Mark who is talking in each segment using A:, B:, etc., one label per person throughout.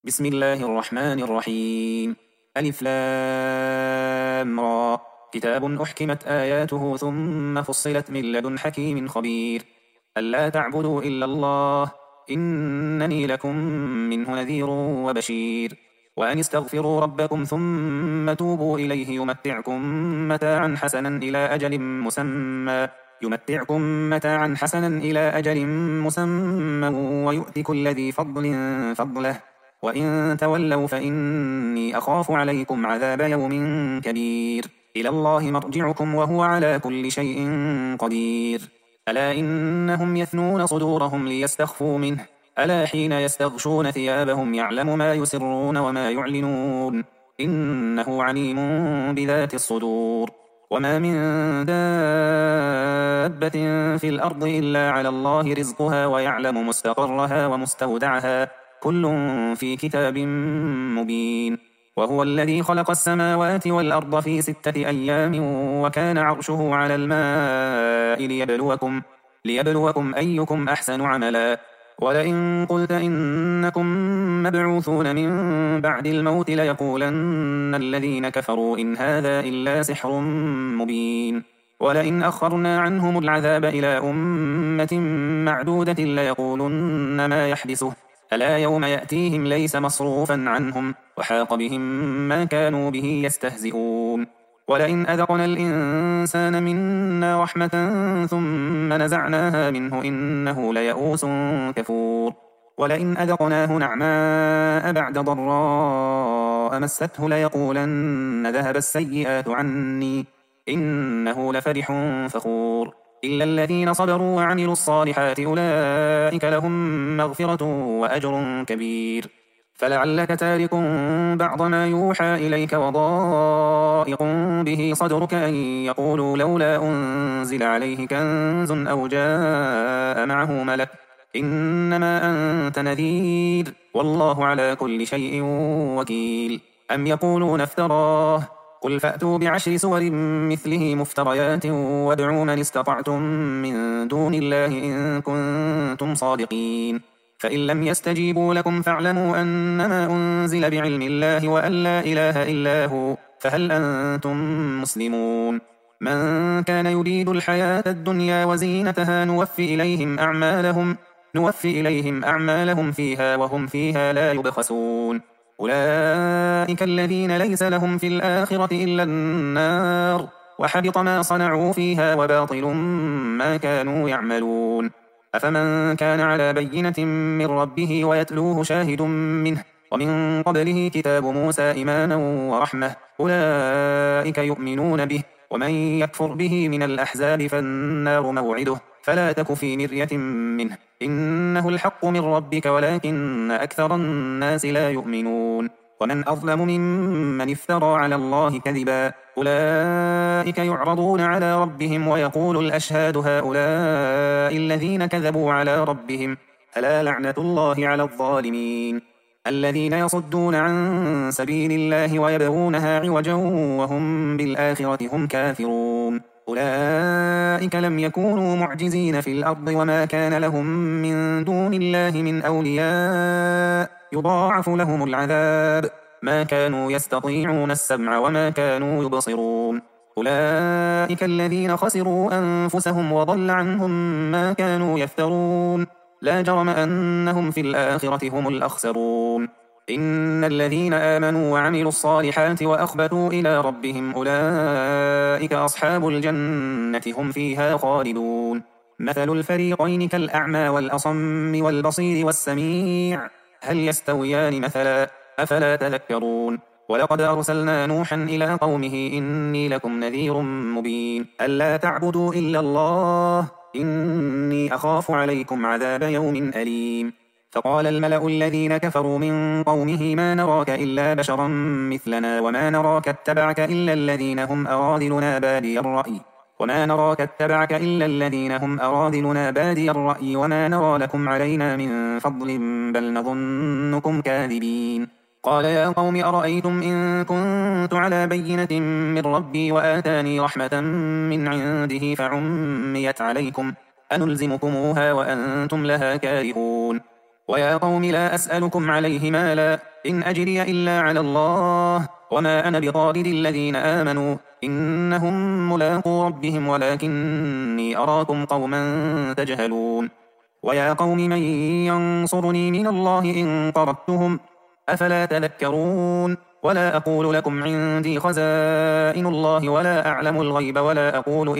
A: بسم الله الرحمن الرحيم. ألف لام را. كتاب أحكمت آياته ثم فصلت من لدن حكيم خبير. ألا تعبدوا إلا الله إنني لكم منه نذير وبشير. وأن استغفروا ربكم ثم توبوا إليه يمتعكم متاعا حسنا إلى أجل مسمى ويؤت كل ذي فضل فضله وإن تولوا فإني أخاف عليكم عذاب يوم كبير. إلى الله مرجعكم وهو على كل شيء قدير. ألا إنهم يثنون صدورهم ليستخفوا منه ألا حين يستغشون ثيابهم يعلم ما يسرون وما يعلنون إنه عليم بذات الصدور. وما من دابة في الأرض إلا على الله رزقها ويعلم مستقرها ومستودعها كل في كتاب مبين. وهو الذي خلق السماوات والأرض في 6 أيام وكان عرشه على الماء ليبلوكم أيكم أحسن عملا. ولئن قلت إنكم مبعوثون من بعد الموت ليقولن الذين كفروا إن هذا إلا سحر مبين. ولئن أخرنا عنهم العذاب إلى أمة معدودة ليقولن ما يحدثه ألا يوم يأتيهم ليس مصروفا عنهم وحاق بهم ما كانوا به يستهزئون. ولئن أذقنا الإنسان منا رحمة ثم نزعناها منه إنه ليئوس كفور. ولئن أذقناه نعماء بعد ضراء مسته ليقولن ذهب السيئات عني إنه لفرح فخور. إلا الذين صبروا وعملوا الصالحات أولئك لهم مغفرة وأجر كبير. فلعلك تارك بعض ما يوحى إليك وضائق به صدرك أن يقولوا لولا أنزل عليه كنز أو جاء معه ملك إنما أنت نذير والله على كل شيء وكيل. أم يقولون افتراه قل فأتوا ب10 سور مثله مفتريات وادعوا من استطعتم من دون الله إن كنتم صادقين. فإن لم يستجيبوا لكم فاعلموا أنما أنزل بعلم الله وأن لا إله إلا هو فهل أنتم مسلمون. من كان يريد الحياة الدنيا وزينتها نوفي إليهم أعمالهم فيها وهم فيها لا يبخسون. أولئك الذين ليس لهم في الآخرة إلا النار وحبط ما صنعوا فيها وباطل ما كانوا يعملون. أفمن كان على بينة من ربه ويتلوه شاهد منه ومن قبله كتاب موسى إماما ورحمة أولئك يؤمنون به ومن يكفر به من الأحزاب فالنار موعده فلا تك في مرية منه إنه الحق من ربك ولكن أكثر الناس لا يؤمنون. ومن أظلم ممن افترى على الله كذبا أولئك يعرضون على ربهم ويقول الأشهاد هؤلاء الذين كذبوا على ربهم ألا لعنة الله على الظالمين. الذين يصدون عن سبيل الله ويبغونها عوجا وهم بالآخرة هم كافرون أولئك لم يكونوا معجزين في الأرض وما كان لهم من دون الله من أولياء يضاعف لهم العذاب ما كانوا يستطيعون السمع وما كانوا يبصرون. أولئك الذين خسروا أنفسهم وضل عنهم ما كانوا يفترون لا جرم أنهم في الآخرة هم الأخسرون. إن الذين آمنوا وعملوا الصالحات وأخبتوا إلى ربهم أولئك أصحاب الجنة هم فيها خالدون. مثل الفريقين كالأعمى والأصم والبصير والسميع هل يستويان مثلا أفلا تذكرون. ولقد أرسلنا نوحا إلى قومه إني لكم نذير مبين ألا تعبدوا إلا الله إني أخاف عليكم عذاب يوم أليم. فقال الملأ الذين كفروا من قومه ما نراك إلا بشرا مثلنا وما نراك اتبعك إلا الذين هم أرادلنا بادي الرأي وما نرى لكم علينا من فضل بل نظنكم كاذبين. قال يا قوم أرأيتم إن كنت على بينة من ربي وآتاني رحمة من عنده فعميت عليكم أنلزمكموها وأنتم لها كارهون. ويا قوم لا أسألكم عليه مالا إن أجري إلا على الله وما أنا بطارد الذين آمنوا إنهم ملاقو ربهم ولكني أراكم قوما تجهلون ويا قوم من ينصرني من الله إن طردتهم أفلا تذكرون ولا أقول لكم عندي خزائن الله ولا أعلم الغيب ولا أقول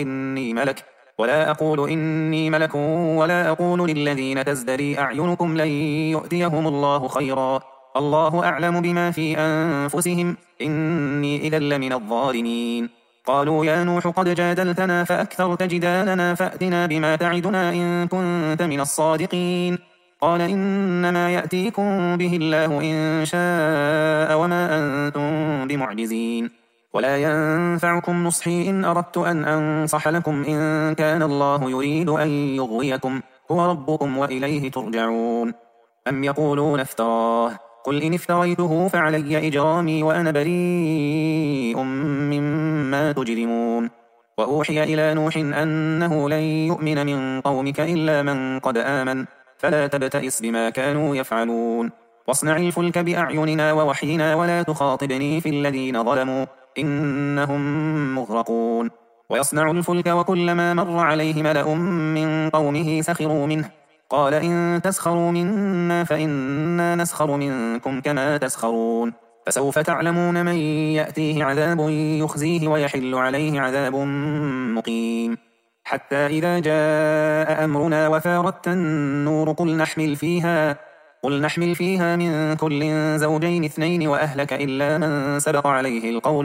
A: إني ملك ولا أقول للذين تزدري أعينكم لن يؤتيهم الله خيرا الله أعلم بما في أنفسهم إني إذا لمن الظالمين قالوا يا نوح قد جادلتنا فأكثرت جدالنا فأتنا بما تعدنا إن كنت من الصادقين قال إنما يأتيكم به الله إن شاء وما أنتم بمعجزين ولا ينفعكم نصحي إن أردت أن أنصح لكم إن كان الله يريد أن يغويكم هو ربكم وإليه ترجعون أم يقولون افتراه قل إن افتريته فعلي إجرامي وأنا بريء مما تجرمون وأوحي إلى نوح أنه لن يؤمن من قومك إلا من قد آمن فلا تبتئس بما كانوا يفعلون واصنع الفلك بأعيننا ووحينا ولا تخاطبني في الذين ظلموا إنهم مغرقون ويصنع الفلك وكلما مر عليه ملأ من قومه سخروا منه قال إن تسخروا منا فإنا نسخر منكم كما تسخرون فسوف تعلمون من يأتيه عذاب يخزيه ويحل عليه عذاب مقيم حتى إذا جاء أمرنا وفارت النور قل نحمل فيها من كل زوجين اثنين وأهلك إلا من سبق عليه القول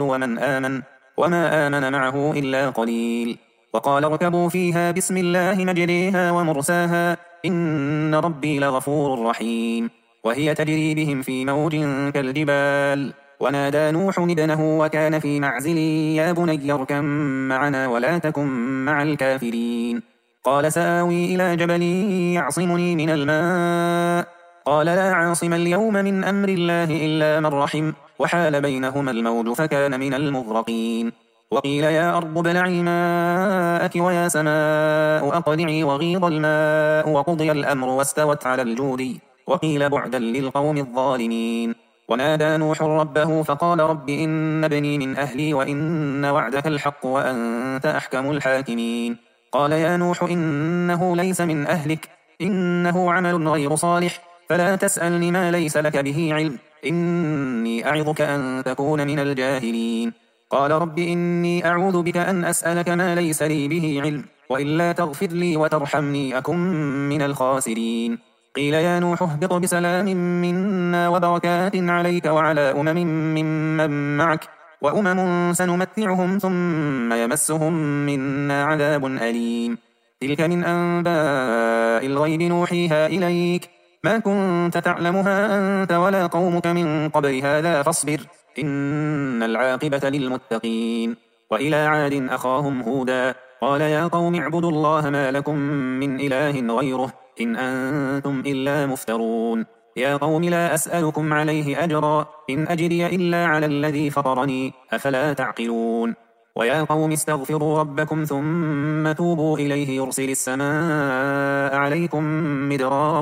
A: وما آمن معه إلا قليل وقال اركبوا فيها بسم الله مجريها ومرساها إن ربي لغفور رحيم وهي تجري بهم في موج كالجبال ونادى نوح ابنه وكان في معزل يا بني اركب معنا ولا تكن مع الكافرين قال سآوي إلى جبل يعصمني من الماء قال لا عاصم اليوم من أمر الله إلا من رحم وحال بينهما الموج فكان من المغرقين وقيل يا أرض ابلعي ماءك ويا سماء أقلعي وغيض الماء وقضي الأمر واستوت على الجود وقيل بعدا للقوم الظالمين ونادى نوح ربه فقال رب إن ابني من أهلي وإن وعدك الحق وأنت أحكم الحاكمين قال يا نوح إنه ليس من أهلك إنه عمل غير صالح فلا تسألني ما ليس لك به علم إني أعظك أن تكون من الجاهلين قال رب إني أعوذ بك أن أسألك ما ليس لي به علم وإلا تغفر لي وترحمني أكن من الخاسرين قيل يا نوح اهبط بسلام منا وبركات عليك وعلى أمم ممن معك وأمم سنمتعهم ثم يمسهم منا عذاب أليم تلك من أنباء الغيب نوحيها إليك ما كنت تعلمها أنت ولا قومك من قبل هذا فاصبر إن العاقبة للمتقين وإلى عاد أخاهم هودا قال يا قوم اعبدوا الله ما لكم من إله غيره إن أنتم إلا مفترون يا قوم لا أسألكم عليه أجرا إن أجري إلا على الذي فطرني أفلا تعقلون ويا قوم استغفروا ربكم ثم توبوا إليه يرسل السماء عليكم مدرارا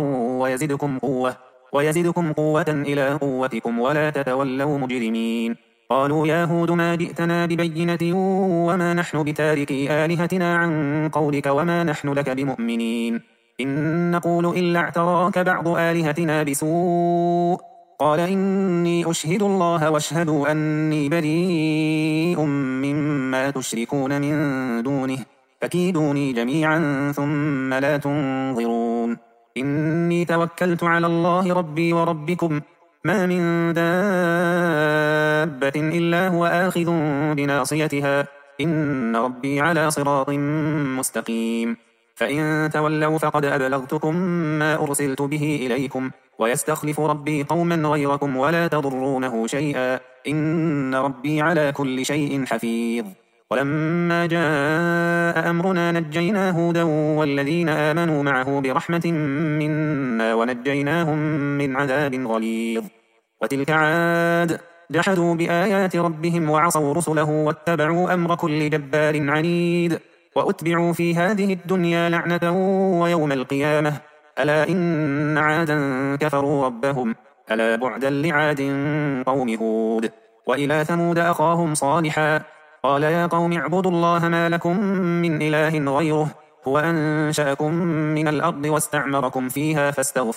A: ويزدكم قوة إلى قوتكم ولا تتولوا مجرمين قالوا يا هود ما جئتنا ببينة وما نحن بتاركي آلهتنا عن قولك وما نحن لك بمؤمنين إن نقول إلا اعتراك بعض آلهتنا بسوء قال إني أشهد الله واشهدوا أني بريء مما تشركون من دونه فكيدوني جميعا ثم لا تنظرون إني توكلت على الله ربي وربكم ما من دابة إلا هو آخذ بناصيتها إن ربي على صراط مستقيم فإن تولوا فقد أبلغتكم ما أرسلت به إليكم ويستخلف ربي قوما غيركم ولا تضرونه شيئا إن ربي على كل شيء حفيظ ولما جاء أمرنا نجينا هودا والذين آمنوا معه برحمة منا ونجيناهم من عذاب غليظ وتلك عاد جحدوا بآيات ربهم وعصوا رسله واتبعوا أمر كل جبار عنيد وأتبعوا في هذه الدنيا لعنة ويوم القيامة ألا إن عادا كفروا ربهم ألا بعدا لعاد قوم هود. وإلى ثمود أخاهم صالحا قال يا قوم اعبدوا الله ما لكم من إله غيره هو أنشأكم من الأرض واستعمركم فيها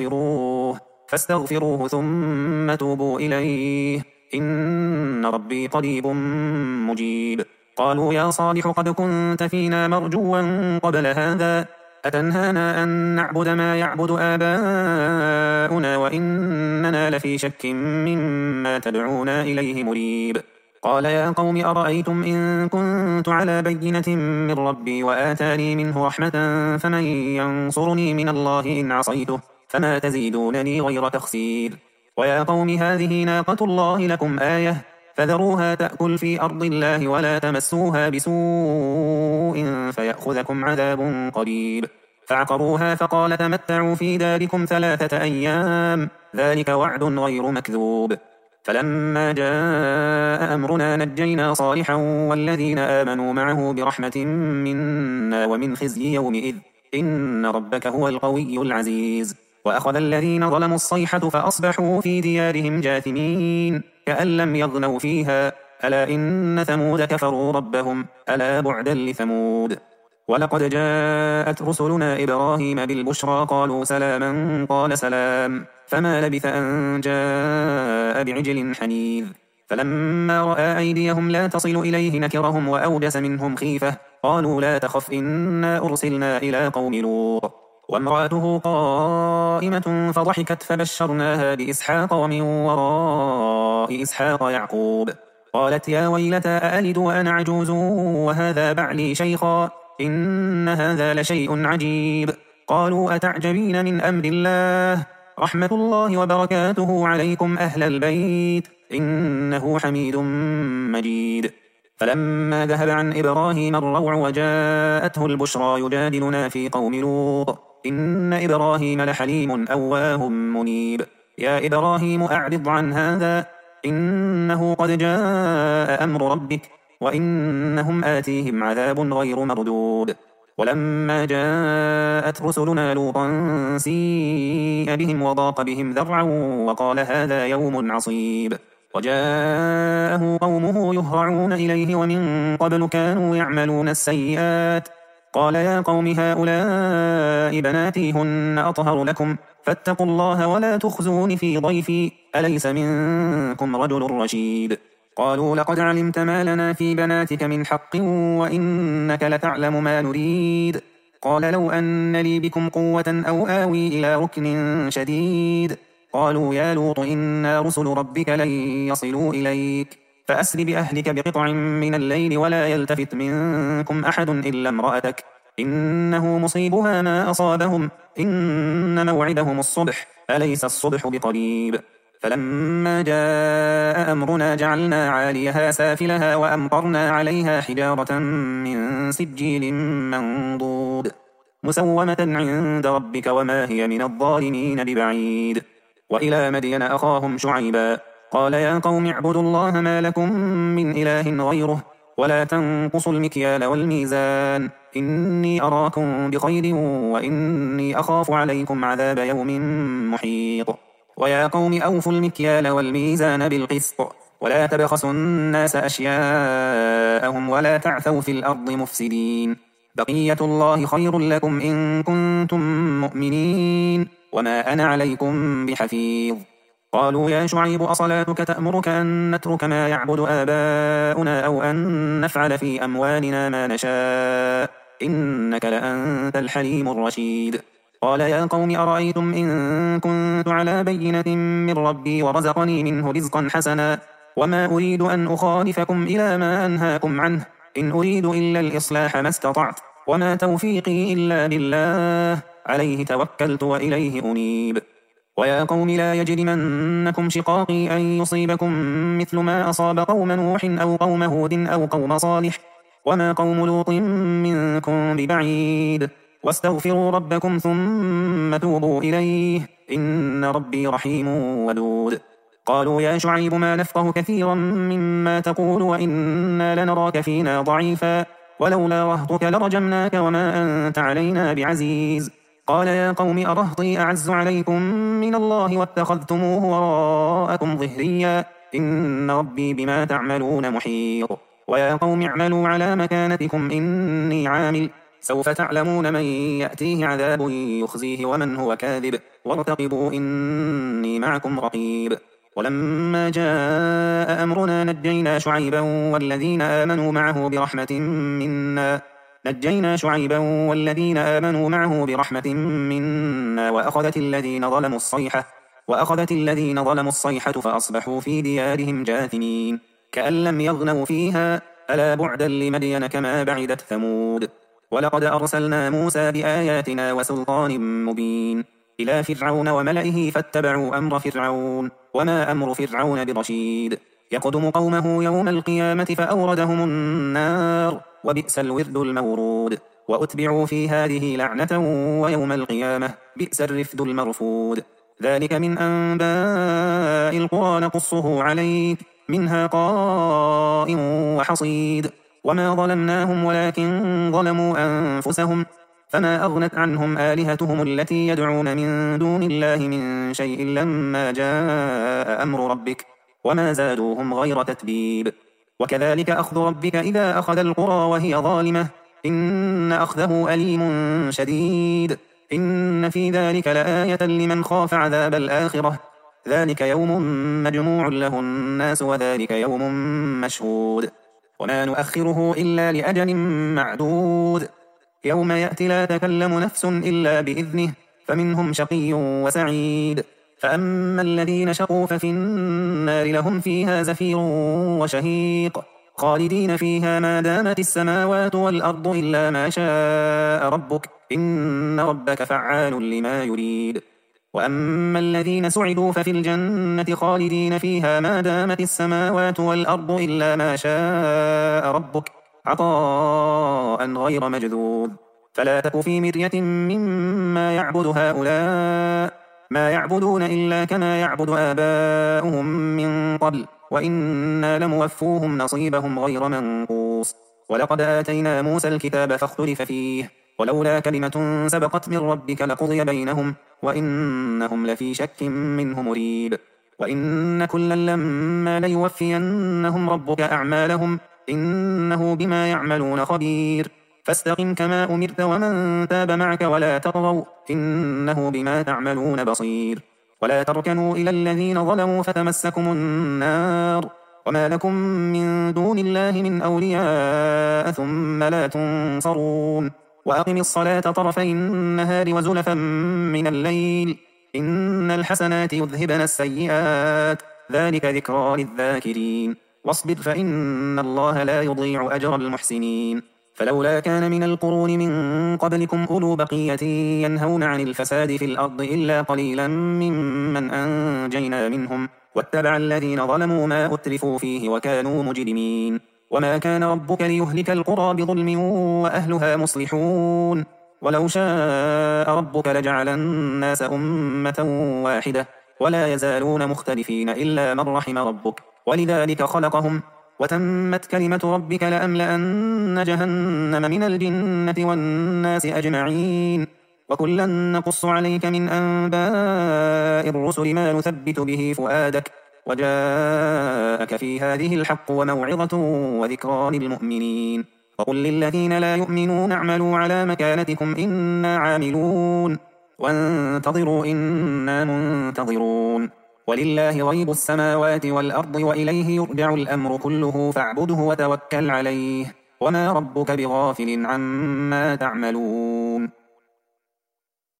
A: فاستغفروه ثم توبوا إليه إن ربي قريب مجيب. قالوا يا صالح قد كنت فينا مرجوا قبل هذا أتنهانا أن نعبد ما يعبد آباؤنا وإننا لفي شك مما تدعونا إليه مريب. قال يا قوم أرأيتم إن كنت على بينة من ربي وآتاني منه رحمة فمن ينصرني من الله إن عصيته فما تزيدونني غير تخسير. ويا قوم هذه ناقة الله لكم آية فذروها تأكل في أرض الله ولا تمسوها بسوء فيأخذكم عذاب قريب. فعقروها فقال تمتعوا في داركم 3 أيام ذلك وعد غير مكذوب. فلما جاء أمرنا نجينا صالحا والذين آمنوا معه برحمة منا ومن خزي يومئذ إن ربك هو القوي العزيز. وأخذ الذين ظلموا الصيحة فأصبحوا في ديارهم جاثمين كأن لم يغنوا فيها ألا إن ثمود كفروا ربهم ألا بعدا لثمود. ولقد جاءت رسلنا إبراهيم بالبشرى قالوا سلاما قال سلام فما لبث أن جاء بعجل حنيذ. فلما رأى أيديهم لا تصل إليه نكرهم وأوجس منهم خيفة قالوا لا تخف إنا أرسلنا إلى قوم لوط. وامرأته قائمة فضحكت فبشرناها بإسحاق ومن وراء إسحاق يعقوب. قالت يا ويلتى أألد وأنا عجوز وهذا بعلي شيخا إن هذا لشيء عجيب. قالوا أتعجبين من أمر الله رحمة الله وبركاته عليكم أهل البيت إنه حميد مجيد. فلما ذهب عن إبراهيم الروع وجاءته البشرى يجادلنا في قوم لوط إن إبراهيم لحليم أواه منيب. يا إبراهيم أعرض عن هذا إنه قد جاء أمر ربك وإنهم آتيهم عذاب غير مردود. ولما جاءت رسلنا لوطا سيء بهم وضاق بهم ذرعا وقال هذا يوم عصيب. وجاءه قومه يهرعون إليه ومن قبل كانوا يعملون السيئات قال يا قوم هؤلاء بناتي هن أطهر لكم فاتقوا الله ولا تخزون في ضيفي أليس منكم رجل رشيد. قالوا لقد علمت ما لنا في بناتك من حق وإنك لتعلم ما نريد. قال لو أن لي بكم قوة أو آوي إلى ركن شديد. قالوا يا لوط إنا رسل ربك لن يصلوا إليك فأسر بأهلك بقطع من الليل ولا يلتفت منكم أحد إلا امرأتك إنه مصيبها ما أصابهم إن موعدهم الصبح أليس الصبح بقريب. فلما جاء أمرنا جعلنا عاليها سافلها وأمطرنا عليها حجارة من سجيل منضود مسومة عند ربك وما هي من الظالمين ببعيد. وإلى مدين أخاهم شعيبا قال يا قوم اعبدوا الله ما لكم من إله غيره ولا تنقصوا المكيال والميزان إني أراكم بخير وإني أخاف عليكم عذاب يوم محيط. ويا قوم أوفوا المكيال والميزان بالقسط ولا تبخسوا الناس أشياءهم ولا تعثوا في الأرض مفسدين بقية الله خير لكم إن كنتم مؤمنين وما أنا عليكم بحفيظ. قالوا يا شعيب أصلاتك تأمرك أن نترك ما يعبد آباؤنا أو أن نفعل في أموالنا ما نشاء إنك لأنت الحليم الرشيد. قال يا قوم أرأيتم إن كنت على بينة من ربي ورزقني منه رزقا حسنا وما أريد أن أخالفكم إلى ما أنهاكم عنه إن أريد إلا الإصلاح ما استطعت وما توفيقي إلا بالله عليه توكلت وإليه أنيب. ويا قوم لا يجرمنكم شقاقي أن يصيبكم مثل ما أصاب قوم نوح أو قوم هود أو قوم صالح وما قوم لوط منكم ببعيد واستغفروا ربكم ثم توبوا إليه إن ربي رحيم ودود. قالوا يا شعيب ما نفقه كثيرا مما تقول وإنا لنراك فينا ضعيفا ولولا رهطك لرجمناك وما أنت علينا بعزيز. قال يا قوم أرهطي أعز عليكم من الله واتخذتموه وراءكم ظهريا إن ربي بما تعملون محيط ويا قوم اعملوا على مكانتكم إني عامل سوف تعلمون من يأتيه عذاب يخزيه ومن هو كاذب وارتقبوا إني معكم رقيب ولما جاء أمرنا نجينا شعيبا والذين آمنوا معه برحمة منا وأخذت الذين ظلموا الصيحة فأصبحوا في ديارهم جاثمين كأن لم يغنوا فيها ألا بعدا لمدين كما بعدت ثمود ولقد أرسلنا موسى بآياتنا وسلطان مبين إلى فرعون وملئه فاتبعوا أمر فرعون وما أمر فرعون برشيد يقدم قومه يوم القيامة فأوردهم النار وبئس الورد المورود وأتبعوا في هذه لعنة ويوم القيامة بئس الرفد المرفود ذلك من أنباء القرى نقصه عليك منها قائم وحصيد وما ظلمناهم ولكن ظلموا أنفسهم فما أغنت عنهم آلهتهم التي يدعون من دون الله من شيء لما جاء أمر ربك وما زادوهم غير تتبيب وكذلك أخذ ربك إذا أخذ القرى وهي ظالمة إن أخذه أليم شديد إن في ذلك لآية لمن خاف عذاب الآخرة ذلك يوم مجموع له الناس وذلك يوم مشهود وما نؤخره إلا لأجل معدود يوم يأتي لا تكلم نفس إلا بإذنه فمنهم شقي وسعيد فأما الذين شقوا ففي النار لهم فيها زفير وشهيق خالدين فيها ما دامت السماوات والأرض إلا ما شاء ربك إن ربك فعال لما يريد وأما الذين سعدوا ففي الجنة خالدين فيها ما دامت السماوات والأرض إلا ما شاء ربك عطاء غير مجذوذ فلا تك في مرية مما يعبد هؤلاء ما يعبدون إلا كما يعبد آباؤهم من قبل وإنا لموفوهم نصيبهم غير منقوص ولقد آتينا موسى الكتاب فاختلف فيه ولولا كلمة سبقت من ربك لقضي بينهم وإنهم لفي شك منه مريب وإن كلا لما ليوفينهم ربك أعمالهم إنه بما يعملون خبير فاستقم كما أمرت ومن تاب معك ولا تطغوا إنه بما تعملون بصير ولا تركنوا إلى الذين ظلموا فتمسكم النار وما لكم من دون الله من أولياء ثم لا تنصرون وأقم الصلاة طرفي النهار وزلفا من الليل إن الحسنات يذهبن السيئات ذلك ذكرى للذاكرين واصبر فإن الله لا يضيع أجر المحسنين فلولا كان من القرون من قبلكم أولو بقية ينهون عن الفساد في الأرض إلا قليلا ممن أنجينا منهم واتبع الذين ظلموا ما أترفوا فيه وكانوا مجرمين وما كان ربك ليهلك القرى بظلم وأهلها مصلحون ولو شاء ربك لجعل الناس أمة واحدة ولا يزالون مختلفين إلا من رحم ربك ولذلك خلقهم وتمت كلمة ربك لأملأن جهنم من الجنة والناس أجمعين وكلا نقص عليك من أنباء الرسل ما نثبت به فؤادك وجاءك في هذه الحق وموعظة وذكرى للمؤمنين وقل للذين لا يؤمنون اعملوا على مكانتكم إنا عاملون وانتظروا إنا منتظرون ولله غيب السماوات والأرض وإليه يرجع الأمر كله فاعبده وتوكل عليه وما ربك بغافل عما تعملون